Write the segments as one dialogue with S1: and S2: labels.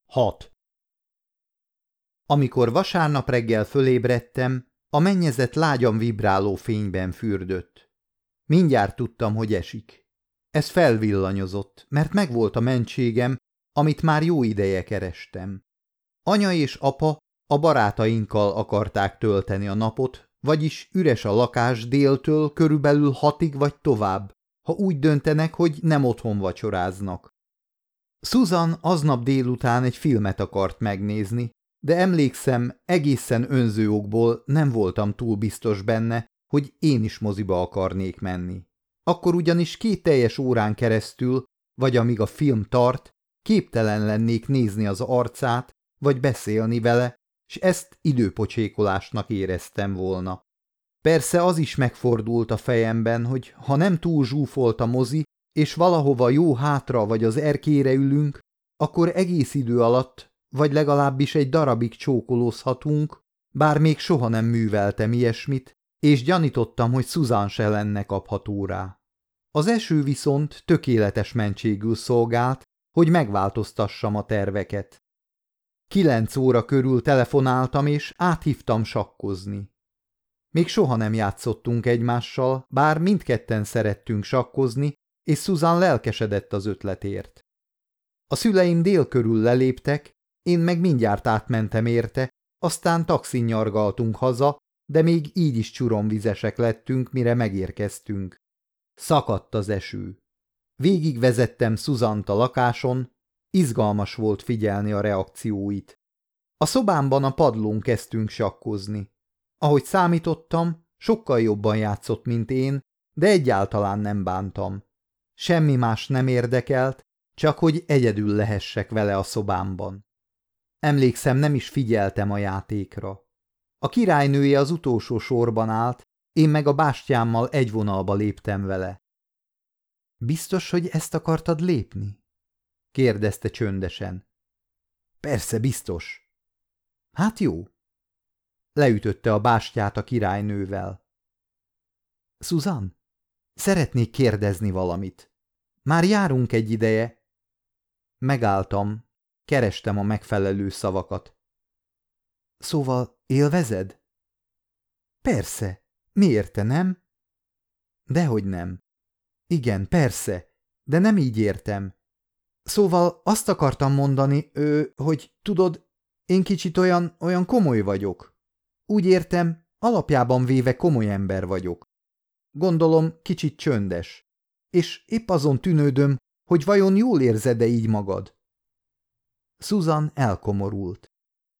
S1: 6. Amikor vasárnap reggel fölébredtem, a mennyezet lágyan vibráló fényben fürdött. Mindjárt tudtam, hogy esik. Ez felvillanyozott, mert megvolt a mentségem, amit már jó ideje kerestem. Anya és apa a barátainkkal akarták tölteni a napot, vagyis üres a lakás déltől körülbelül 6-ig vagy tovább, ha úgy döntenek, hogy nem otthon vacsoráznak. Susan aznap délután egy filmet akart megnézni, de emlékszem, egészen önző okból nem voltam túl biztos benne, hogy én is moziba akarnék menni. Akkor ugyanis 2 teljes órán keresztül, vagy amíg a film tart, képtelen lennék nézni az arcát, vagy beszélni vele, s ezt időpocsékolásnak éreztem volna. Persze az is megfordult a fejemben, hogy ha nem túl zsúfolt a mozi, és valahova jó hátra vagy az erkélyre ülünk, akkor egész idő alatt, vagy legalábbis egy darabig csókolózhatunk, bár még soha nem műveltem ilyesmit, és gyanítottam, hogy Susan se lenne kapható rá. Az eső viszont tökéletes mentségül szolgált, hogy megváltoztassam a terveket. 9 óra körül telefonáltam, és áthívtam sakkozni. Még soha nem játszottunk egymással, bár mindketten szerettünk sakkozni, és Susan lelkesedett az ötletért. A szüleim dél körül leléptek, én meg mindjárt átmentem érte, aztán taxin nyargaltunk haza, de még így is csuromvizesek lettünk, mire megérkeztünk. Szakadt az eső. Végig vezettem Susant a lakáson, izgalmas volt figyelni a reakcióit. A szobámban a padlón kezdtünk sakkozni. Ahogy számítottam, sokkal jobban játszott, mint én, de egyáltalán nem bántam. Semmi más nem érdekelt, csak hogy egyedül lehessek vele a szobámban. Emlékszem, nem is figyeltem a játékra. A királynője az utolsó sorban állt, én meg a bástyámmal egy vonalba léptem vele. Biztos, hogy ezt akartad lépni? Kérdezte csöndesen. Persze, biztos. Hát jó. Leütötte a bástyát a királynővel. Susan, szeretnék kérdezni valamit. Már járunk egy ideje. Megálltam, kerestem a megfelelő szavakat. Szóval élvezed? Persze. Miért te nem? Dehogy nem. Igen, persze, de nem így értem. Szóval azt akartam mondani, hogy tudod, én kicsit olyan komoly vagyok. Úgy értem, alapjában véve komoly ember vagyok. Gondolom, kicsit csöndes. És épp azon tűnődöm, hogy vajon jól érzed-e így magad? Susan elkomorult.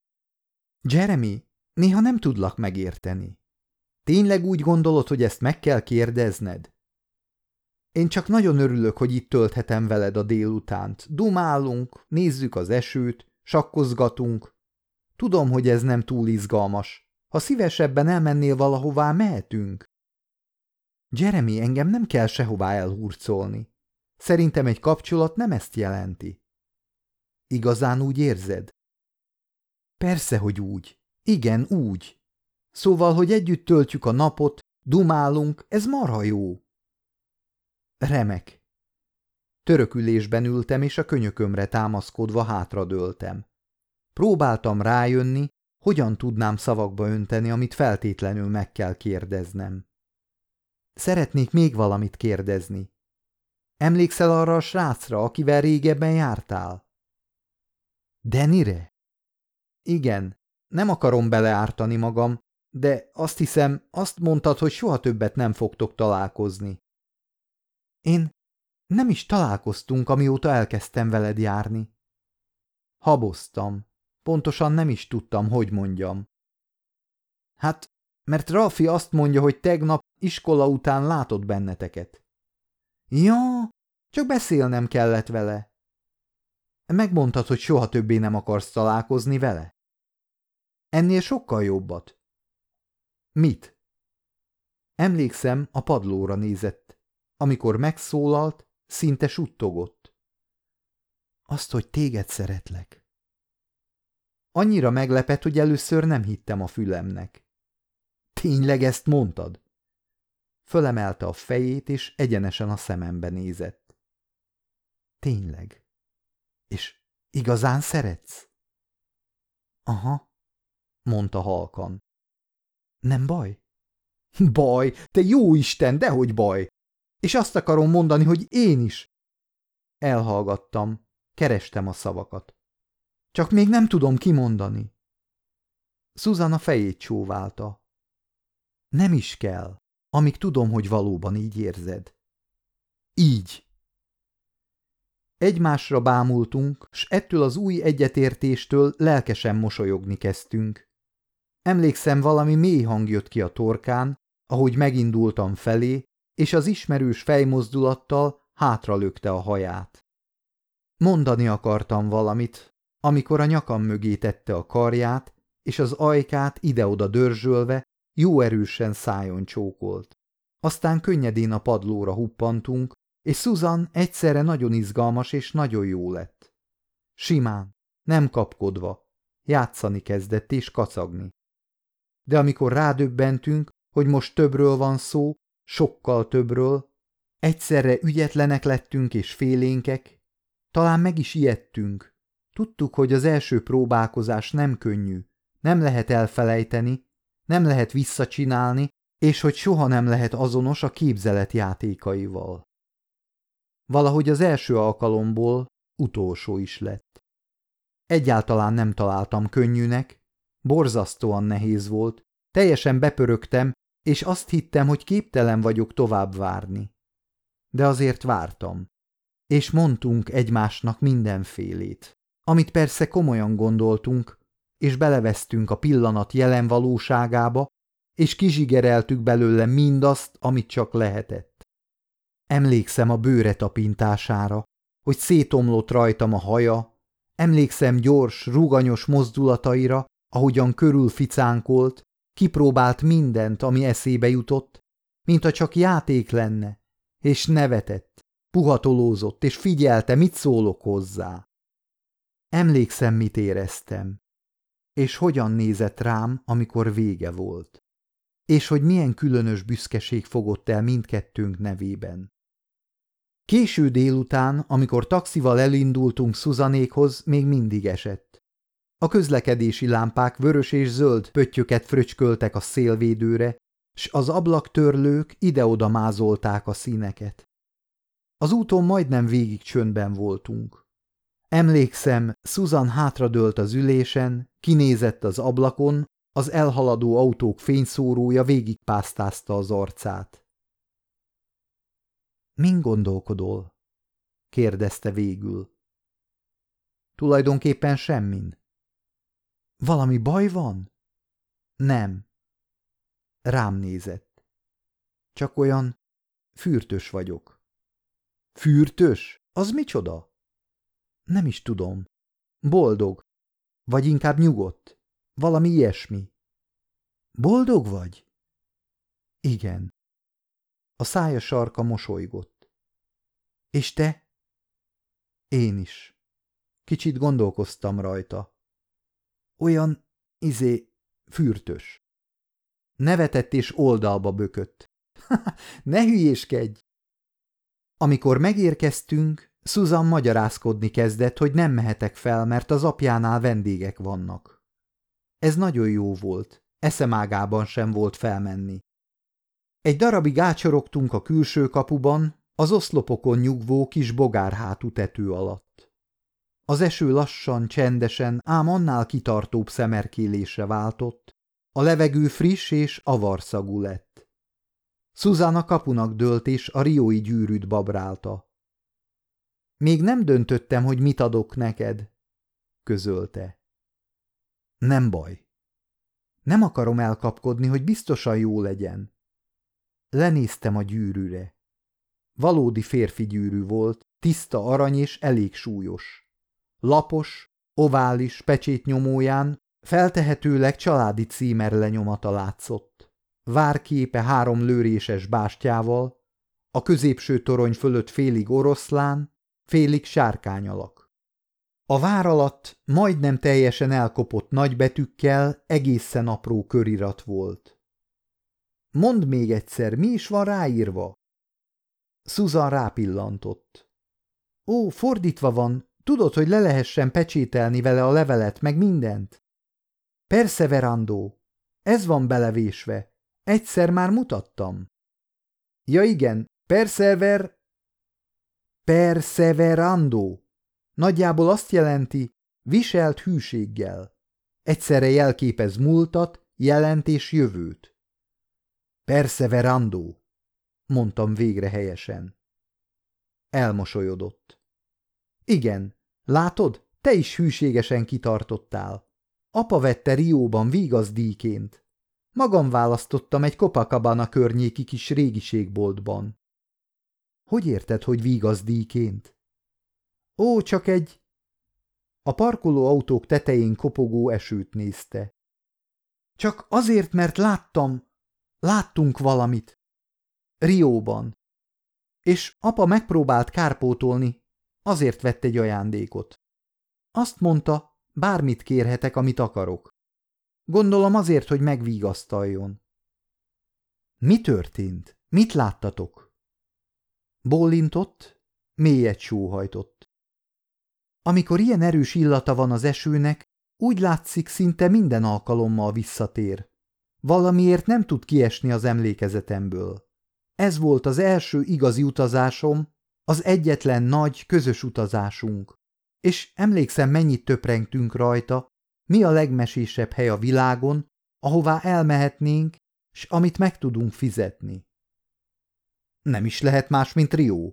S1: Jeremy, néha nem tudlak megérteni. Tényleg úgy gondolod, hogy ezt meg kell kérdezned? Én csak nagyon örülök, hogy itt tölthetem veled a délutánt. Dumálunk, nézzük az esőt, sakkozgatunk. Tudom, hogy ez nem túl izgalmas. Ha szívesebben elmennél valahová, mehetünk. Jeremy, engem nem kell sehová elhurcolni. Szerintem egy kapcsolat nem ezt jelenti. Igazán úgy érzed? Persze, hogy úgy. Igen, úgy. Szóval, hogy együtt töltjük a napot, dumálunk, ez marha jó. Remek. Törökülésben ültem, és a könyökömre támaszkodva hátradőltem. Próbáltam rájönni, hogyan tudnám szavakba önteni, amit feltétlenül meg kell kérdeznem. Szeretnék még valamit kérdezni. Emlékszel arra a srácra, akivel régebben jártál? Dannyre? Igen, nem akarom beleártani magam, de azt hiszem, azt mondtad, hogy soha többet nem fogtok találkozni. Én nem is találkoztunk, amióta elkezdtem veled járni. Haboztam. Pontosan nem is tudtam, hogy mondjam. Hát, mert Ralfi azt mondja, hogy tegnap iskola után látott benneteket. Ja, csak beszélnem kellett vele. Megmondtad, hogy soha többé nem akarsz találkozni vele? Ennél sokkal jobbat. Mit? Emlékszem, a padlóra nézett. Amikor megszólalt, szinte suttogott. Azt, hogy téged szeretlek. Annyira meglepett, hogy először nem hittem a fülemnek. Tényleg ezt mondtad? Fölemelte a fejét, és egyenesen a szemembe nézett. Tényleg. És Igazán szeretsz? Aha, mondta halkan. Nem baj? Baj, te jó Isten, dehogy baj! És azt akarom mondani, hogy én is. Elhallgattam, kerestem a szavakat. Csak még nem tudom kimondani. Susan a fejét csóválta. Nem is kell, amíg tudom, hogy valóban így érzed. Így. Egymásra bámultunk, s ettől az új egyetértéstől lelkesen mosolyogni kezdtünk. Emlékszem, valami mély hang jött ki a torkán, ahogy megindultam felé, és az ismerős fejmozdulattal hátralökte a haját. Mondani akartam valamit, amikor a nyakam mögé tette a karját, és az ajkát ide-oda dörzsölve jó erősen szájon csókolt. Aztán könnyedén a padlóra huppantunk, és Susan egyszerre nagyon izgalmas és nagyon jó lett. Simán, nem kapkodva, játszani kezdett és kacagni. De amikor rádöbbentünk, hogy most többről van szó, sokkal többről, egyszerre ügyetlenek lettünk és félénkek, talán meg is ijedtünk. Tudtuk, hogy az első próbálkozás nem könnyű, nem lehet elfelejteni, nem lehet visszacsinálni, és hogy soha nem lehet azonos a képzelet játékaival. Valahogy az első alkalomból utolsó is lett. Egyáltalán nem találtam könnyűnek, borzasztóan nehéz volt, teljesen bepörögtem, és azt hittem, hogy képtelen vagyok tovább várni. De azért vártam. És mondtunk egymásnak mindenfélét, amit persze komolyan gondoltunk, és belevesztünk a pillanat jelen valóságába, és kizsigereltük belőle mindazt, amit csak lehetett. Emlékszem a bőre tapintására, hogy szétomlott rajtam a haja, emlékszem gyors, ruganyos mozdulataira, ahogyan körülficánkolt, kipróbált mindent, ami eszébe jutott, mintha csak játék lenne, és nevetett, puhatolózott, és figyelte, mit szólok hozzá. Emlékszem, mit éreztem, és hogyan nézett rám, amikor vége volt, és hogy milyen különös büszkeség fogott el mindkettőnk nevében. Késő délután, amikor taxival elindultunk Susanékhoz, még mindig esett. A közlekedési lámpák vörös és zöld pöttyöket fröcsköltek a szélvédőre, s az ablaktörlők ide-oda mázolták a színeket. Az úton majdnem végig csöndben voltunk. Emlékszem, Susan hátradőlt az ülésen, kinézett az ablakon, az elhaladó autók fényszórója végigpásztázta az arcát. Min gondolkodol? Kérdezte végül. Tulajdonképpen semmin. Valami baj van? Nem. Rám nézett. Csak olyan fürtös vagyok. Fürtös? Az micsoda? Nem is tudom. Boldog. Vagy inkább nyugodt. Valami ilyesmi. Boldog vagy? Igen. A szája sarka mosolygott. És te? Én is. Kicsit gondolkoztam rajta. Olyan, fürtös. Nevetett és oldalba bökött. Ne hülyéskedj! Amikor megérkeztünk, Susan magyarázkodni kezdett, hogy nem mehetek fel, mert az apjánál vendégek vannak. Ez nagyon jó volt, eszemágában sem volt felmenni. Egy darabig ácsorogtunk a külső kapuban, az oszlopokon nyugvó kis bogárhátú tető alatt. Az eső lassan, csendesen, ám annál kitartóbb szemerkélésre váltott, a levegő friss és avarszagú lett. Susan a kapunak dőlt és a riói gyűrűt babrálta. Még nem döntöttem, hogy mit adok neked, közölte. Nem baj. Nem akarom elkapkodni, hogy biztosan jó legyen. Lenéztem a gyűrűre. Valódi férfi gyűrű volt, tiszta arany és elég súlyos. Lapos, ovális pecsétnyomóján feltehetőleg családi címer lenyomata látszott. Várképe 3 lőréses bástyával, a középső torony fölött félig oroszlán, félig sárkány alak. A vár alatt majdnem teljesen elkopott nagybetűkkel egészen apró körirat volt. Mondd még egyszer, mi is van ráírva? Susan rápillantott. Ó, fordítva van, Tudod, hogy le lehessen pecsételni vele a levelet, meg mindent? Perseverandó. Ez van belevésve. Egyszer már mutattam. Ja igen, Perseverandó. Nagyjából azt jelenti, viselt hűséggel. Egyszerre jelképez múltat, jelent és jövőt. Perseverandó, mondtam végre helyesen. Elmosolyodott. Igen, látod, te is hűségesen kitartottál. Apa vette Rióban vígazdíjként. Magam választottam egy Copacabana környéki kis régiségboltban. Hogy érted, hogy vígazdíjként? Ó, csak egy... A parkoló autók tetején kopogó esőt nézte. Csak azért, mert láttunk valamit. Rióban. És apa megpróbált kárpótolni, azért vett egy ajándékot. Azt mondta, bármit kérhetek, amit akarok. Gondolom azért, hogy megvigasztaljon. Mi történt? Mit láttatok? Bólintott, mélyet sóhajtott. Amikor ilyen erős illata van az esőnek, úgy látszik, szinte minden alkalommal visszatér. Valamiért nem tud kiesni az emlékezetemből. Ez volt az első igazi utazásom, az egyetlen nagy, közös utazásunk. És emlékszem, mennyit töprengtünk rajta, mi a legmesésebb hely a világon, ahová elmehetnénk, s amit meg tudunk fizetni. Nem is lehet más, mint Rio.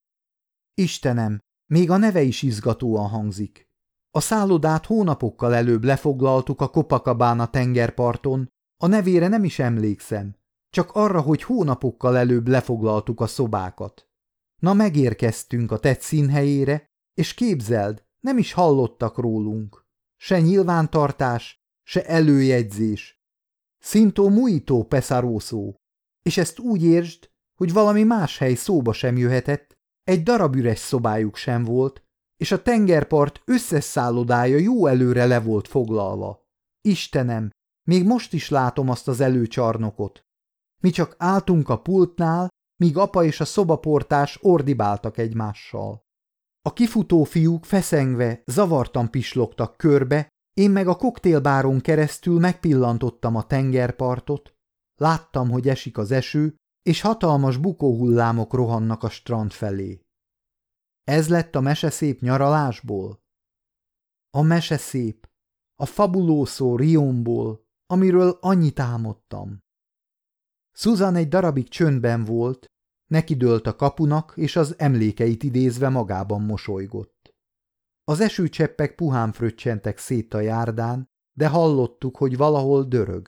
S1: Istenem, még a neve is izgatóan hangzik. A szállodát hónapokkal előbb lefoglaltuk a Copacabana tengerparton, a nevére nem is emlékszem, csak arra, hogy hónapokkal előbb lefoglaltuk a szobákat. Na, megérkeztünk a tett színhelyére, és képzeld, nem is hallottak rólunk. Se nyilvántartás, se előjegyzés. Szintó muito pesaroso. És ezt úgy értsd, hogy valami más hely szóba sem jöhetett, egy darab üres szobájuk sem volt, és a tengerpart összes szállodája jó előre le volt foglalva. Istenem, még most is látom azt az előcsarnokot. Mi csak álltunk a pultnál, míg apa és a szobaportás ordibáltak egymással. A kifutó fiúk feszengve, zavartan pislogtak körbe, én meg a koktélbáron keresztül megpillantottam a tengerpartot, láttam, hogy esik az eső, és hatalmas bukóhullámok rohannak a strand felé. Ez lett a meseszép nyaralásból? A meseszép, a fabuloso Rionból, amiről annyit álmodtam. Susan egy darabig csöndben volt, nekidőlt a kapunak, és az emlékeit idézve magában mosolygott. Az esőcseppek puhán fröccsentek szét a járdán, de hallottuk, hogy valahol dörög.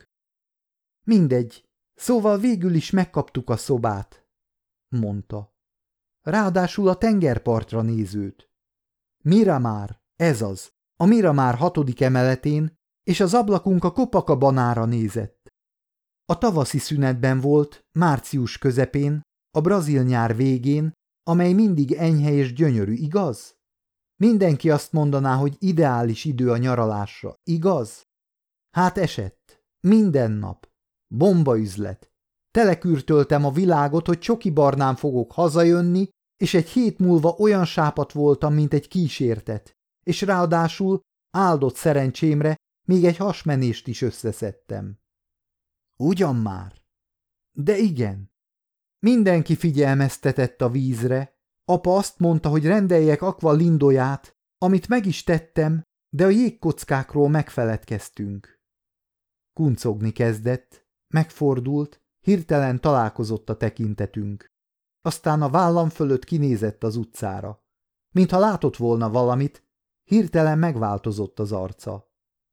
S1: Mindegy, szóval végül is megkaptuk a szobát, mondta. Ráadásul a tengerpartra nézőt. Miramar, ez az, a Miramar 6. emeletén, és az ablakunk a Copacabanára nézett. A tavaszi szünetben volt, március közepén, a brazil nyár végén, amely mindig enyhe és gyönyörű, igaz? Mindenki azt mondaná, hogy ideális idő a nyaralásra, igaz? Hát esett. Minden nap. Bombaüzlet. Telekürtöltem a világot, hogy csoki barnán fogok hazajönni, és egy hét múlva olyan sápadt voltam, mint egy kísértet, és ráadásul áldott szerencsémre még egy hasmenést is összeszedtem. Ugyan már? De igen. Mindenki figyelmeztetett a vízre. Apa azt mondta, hogy rendeljek Aqua Lindóját, amit meg is tettem, de a jégkockákról megfeledkeztünk. Kuncogni kezdett, megfordult, hirtelen találkozott a tekintetünk. Aztán a vállam fölött kinézett az utcára. Mintha látott volna valamit, hirtelen megváltozott az arca.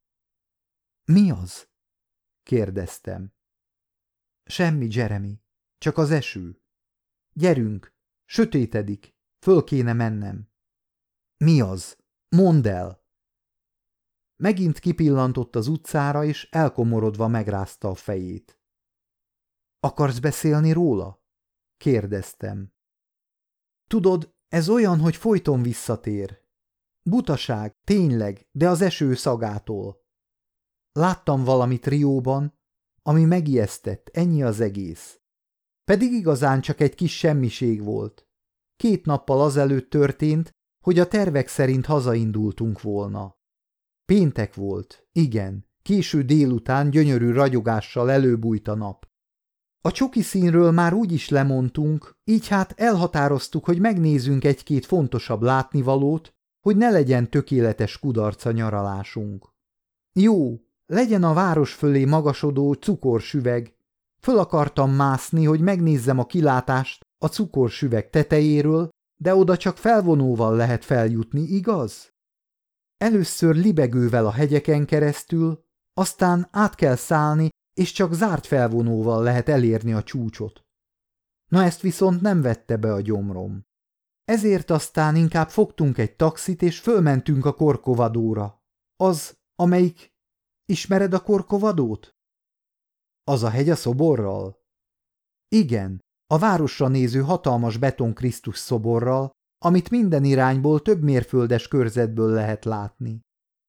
S1: Mi az? Kérdeztem. Semmi, Jeremy, csak az eső. Gyerünk, sötétedik, föl kéne mennem. Mi az? Mondd el! Megint kipillantott az utcára, és elkomorodva megrázta a fejét. Akarsz beszélni róla? Kérdeztem. Tudod, ez olyan, hogy folyton visszatér. Butaság, tényleg, de az eső szagától. Láttam valamit Rióban, ami megijesztett, ennyi az egész. Pedig igazán csak egy kis semmiség volt. 2 nappal azelőtt történt, hogy a tervek szerint hazaindultunk volna. Péntek volt, igen, késő délután gyönyörű ragyogással előbújt a nap. A csoki színről már úgy is lemondtunk, így hát elhatároztuk, hogy megnézzünk egy-két fontosabb látnivalót, hogy ne legyen tökéletes kudarca nyaralásunk. Jó, legyen a város fölé magasodó cukorsüveg. Föl akartam mászni, hogy megnézzem a kilátást a cukorsüveg tetejéről, de oda csak felvonóval lehet feljutni, igaz? Először libegővel a hegyeken keresztül, aztán át kell szállni, és csak zárt felvonóval lehet elérni a csúcsot. Na ezt viszont nem vette be a gyomrom. Ezért aztán inkább fogtunk egy taxit, és fölmentünk a Corcovadóra. Az, amelyik... Ismered a Corcovadót? Az a hegy a szoborral? Igen, a városra néző hatalmas beton Krisztus szoborral, amit minden irányból több mérföldes körzetből lehet látni.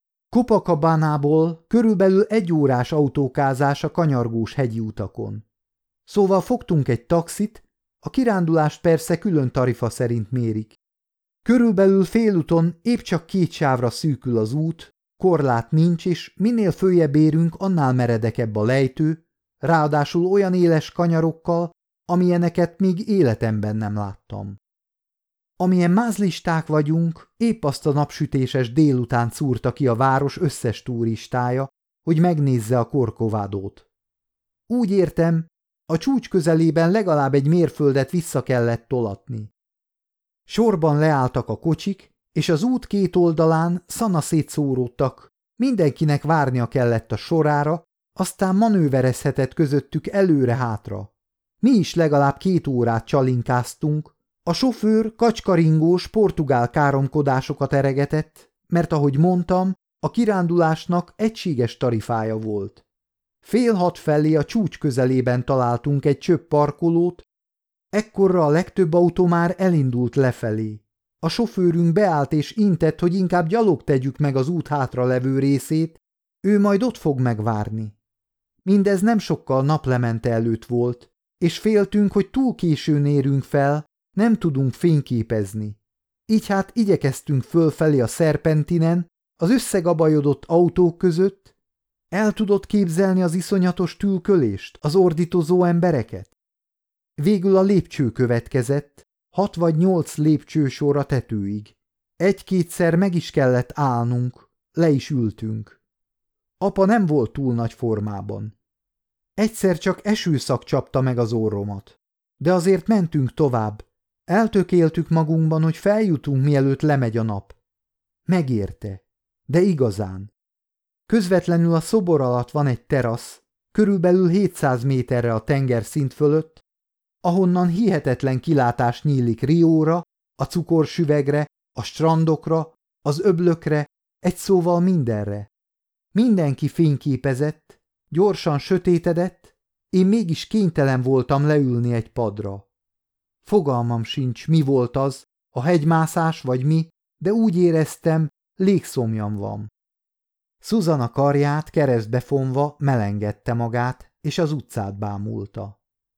S1: Copacabanából körülbelül 1 órás autókázás a kanyargós hegyi utakon. Szóval fogtunk egy taxit, a kirándulást persze külön tarifa szerint mérik. Körülbelül félúton épp csak 2 sávra szűkül az út, korlát nincs, és minél följebb érünk, annál meredekebb a lejtő, ráadásul olyan éles kanyarokkal, amilyeneket még életemben nem láttam. Amilyen mázlisták vagyunk, épp azt a napsütéses délután szúrta ki a város összes turistája, hogy megnézze a Corcovadót. Úgy értem, a csúcs közelében legalább 1 mérföldet vissza kellett tolatni. Sorban leálltak a kocsik, és az út 2 oldalán szanaszét szóródtak, mindenkinek várnia kellett a sorára, aztán manőverezhetett közöttük előre-hátra. Mi is legalább 2 órát csalinkáztunk, a sofőr kacskaringós portugál káromkodásokat eregetett, mert ahogy mondtam, a kirándulásnak egységes tarifája volt. 5:30 felé a csúcs közelében találtunk egy csöpp parkolót, ekkorra a legtöbb autó már elindult lefelé. A sofőrünk beállt és intett, hogy inkább gyalog tegyük meg az út hátra levő részét, ő majd ott fog megvárni. Mindez nem sokkal naplemente előtt volt, és féltünk, hogy túl későn érünk fel, nem tudunk fényképezni. Így hát igyekeztünk fölfelé a szerpentinen, az összegabajodott autók között. El tudod képzelni az iszonyatos tülkölést, az ordítozó embereket? Végül a lépcső következett, 6 vagy 8 lépcsősor a tetőig. 1-2-szer meg is kellett állnunk, le is ültünk. Apa nem volt túl nagy formában. Egyszer csak esőszak csapta meg az orromat. De azért mentünk tovább. Eltökéltük magunkban, hogy feljutunk, mielőtt lemegy a nap. Megérte, de igazán. Közvetlenül a szobor alatt van egy terasz, körülbelül 700 méterre a tengerszint fölött, ahonnan hihetetlen kilátás nyílik Rióra, a cukorsüvegre, a strandokra, az öblökre, egy szóval mindenre. Mindenki fényképezett, gyorsan sötétedett, én mégis kénytelen voltam leülni egy padra. Fogalmam sincs, mi volt az, a hegymászás vagy mi, de úgy éreztem, légszomjam van. Susan karját keresztbe fonva melengedte magát, és az utcát bámulta.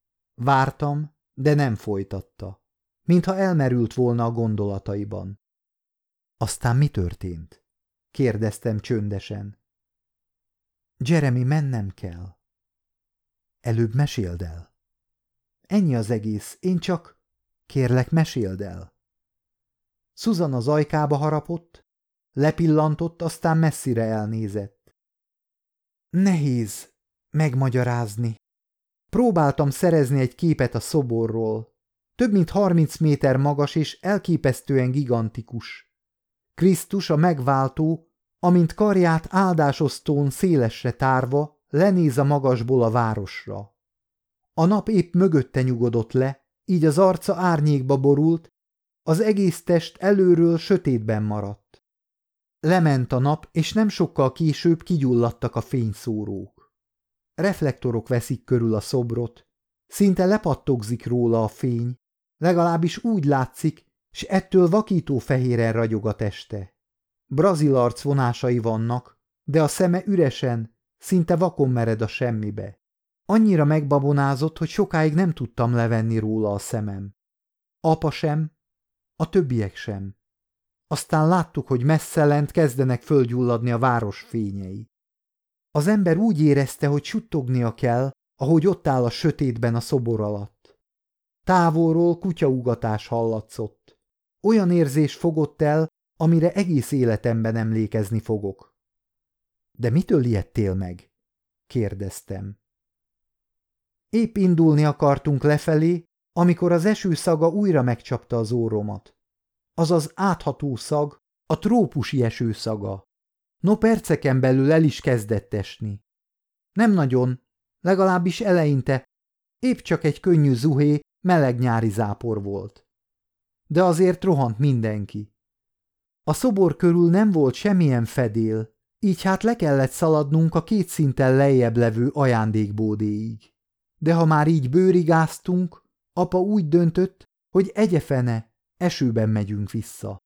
S1: Vártam, de nem folytatta, mintha elmerült volna a gondolataiban. Aztán mi történt? Kérdeztem csöndesen. Jeremy, mennem kell. Előbb meséld el. Ennyi az egész, én csak... Kérlek, meséld el. Susan az ajkába harapott, lepillantott, aztán messzire elnézett. Nehéz megmagyarázni. Próbáltam szerezni egy képet a szoborról. Több mint 30 méter magas és elképesztően gigantikus. Krisztus a megváltó, amint karját áldásosztón szélesre tárva, lenéz a magasból a városra. A nap épp mögötte nyugodott le, így az arca árnyékba borult, az egész test előről sötétben maradt. Lement a nap, és nem sokkal később kigyulladtak a fényszórók. Reflektorok veszik körül a szobrot, szinte lepattogzik róla a fény, legalábbis úgy látszik, s ettől vakító fehéren ragyog a teste. Brazil arcvonásai vannak, de a szeme üresen, szinte vakon mered a semmibe. Annyira megbabonázott, hogy sokáig nem tudtam levenni róla a szemem. Apa sem, a többiek sem. Aztán láttuk, hogy messze lent kezdenek fölgyulladni a város fényei. Az ember úgy érezte, hogy suttognia kell, ahogy ott áll a sötétben a szobor alatt. Távolról kutyaugatás hallatszott. Olyan érzés fogott el, amire egész életemben emlékezni fogok. De mitől ijedtél meg? Kérdeztem. Épp indulni akartunk lefelé, amikor az eső szaga újra megcsapta az orromat. Az az átható szag, a trópusi eső szaga. No, perceken belül el is kezdett esni. Nem nagyon, legalábbis eleinte, épp csak egy könnyű zuhé, meleg nyári zápor volt. De azért rohant mindenki. A szobor körül nem volt semmilyen fedél, így hát le kellett szaladnunk a 2 szinttel lejjebb levő ajándékbódéig. De ha már így bőrigáztunk, apa úgy döntött, hogy egyefene, esőben megyünk vissza.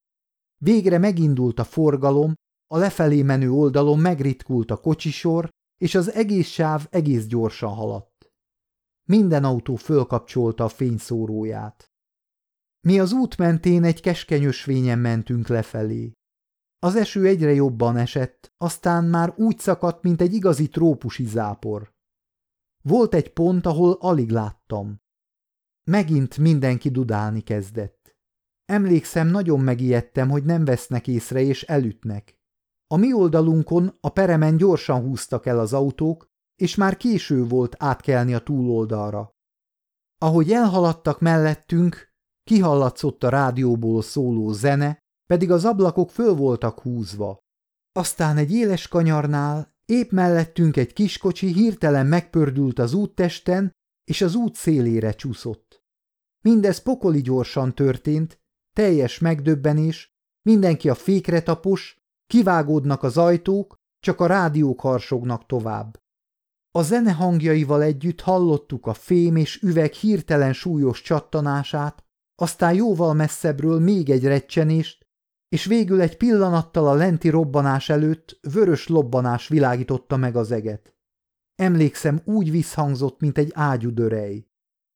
S1: Végre megindult a forgalom, a lefelé menő oldalon megritkult a kocsisor, és az egész sáv egész gyorsan haladt. Minden autó fölkapcsolta a fényszóróját. Mi az út mentén egy keskeny ösvényen mentünk lefelé. Az eső egyre jobban esett, aztán már úgy szakadt, mint egy igazi trópusi zápor. Volt egy pont, ahol alig láttam. Megint mindenki dudálni kezdett. Emlékszem, nagyon megijedtem, hogy nem vesznek észre és elütnek. A mi oldalunkon a peremen gyorsan húztak el az autók, és már késő volt átkelni a túloldalra. Ahogy elhaladtak mellettünk, kihallatszott a rádióból szóló zene, pedig az ablakok föl voltak húzva. Aztán egy éles kanyarnál épp mellettünk egy kiskocsi hirtelen megpördült az úttesten, és az út szélére csúszott. Mindez pokoli gyorsan történt, teljes megdöbbenés, mindenki a fékre tapos, kivágódnak az ajtók, csak a rádiók harsognak tovább. A zene hangjaival együtt hallottuk a fém és üveg hirtelen súlyos csattanását, aztán jóval messzebbről még egy recsenést, és végül egy pillanattal a lenti robbanás előtt vörös lobbanás világította meg az eget. Emlékszem, úgy visszhangzott, mint egy ágyúdörej.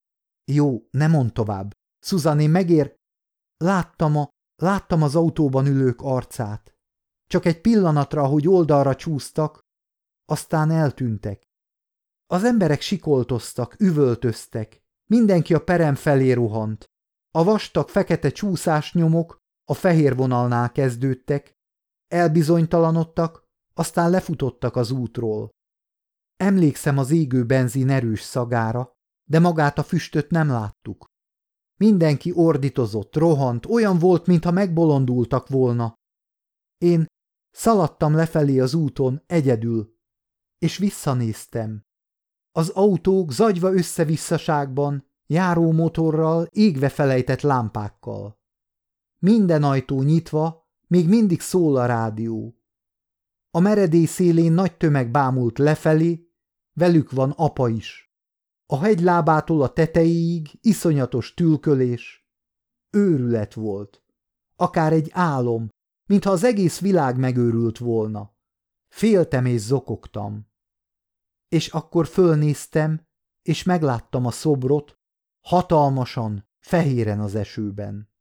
S1: Jó, ne mondd tovább. Susan, én Láttam az autóban ülők arcát. Csak egy pillanatra, ahogy oldalra csúsztak, aztán eltűntek. Az emberek sikoltoztak, üvöltöztek, mindenki a perem felé rohant. A vastag fekete csúszásnyomok a fehér vonalnál kezdődtek, elbizonytalanodtak, aztán lefutottak az útról. Emlékszem az égő benzin erős szagára, de magát a füstöt nem láttuk. Mindenki ordítozott, rohant, olyan volt, mintha megbolondultak volna. Én szaladtam lefelé az úton egyedül, és visszanéztem. Az autók zagyva összevisszaságban, járó motorral, égve felejtett lámpákkal. Minden ajtó nyitva, még mindig szól a rádió. A meredély szélén nagy tömeg bámult lefelé, velük van apa is. A hegylábától a tetejéig iszonyatos tülkölés. Őrület volt. Akár egy álom, mintha az egész világ megőrült volna. Féltem és zokogtam. És akkor fölnéztem, és megláttam a szobrot, hatalmasan, fehéren az esőben.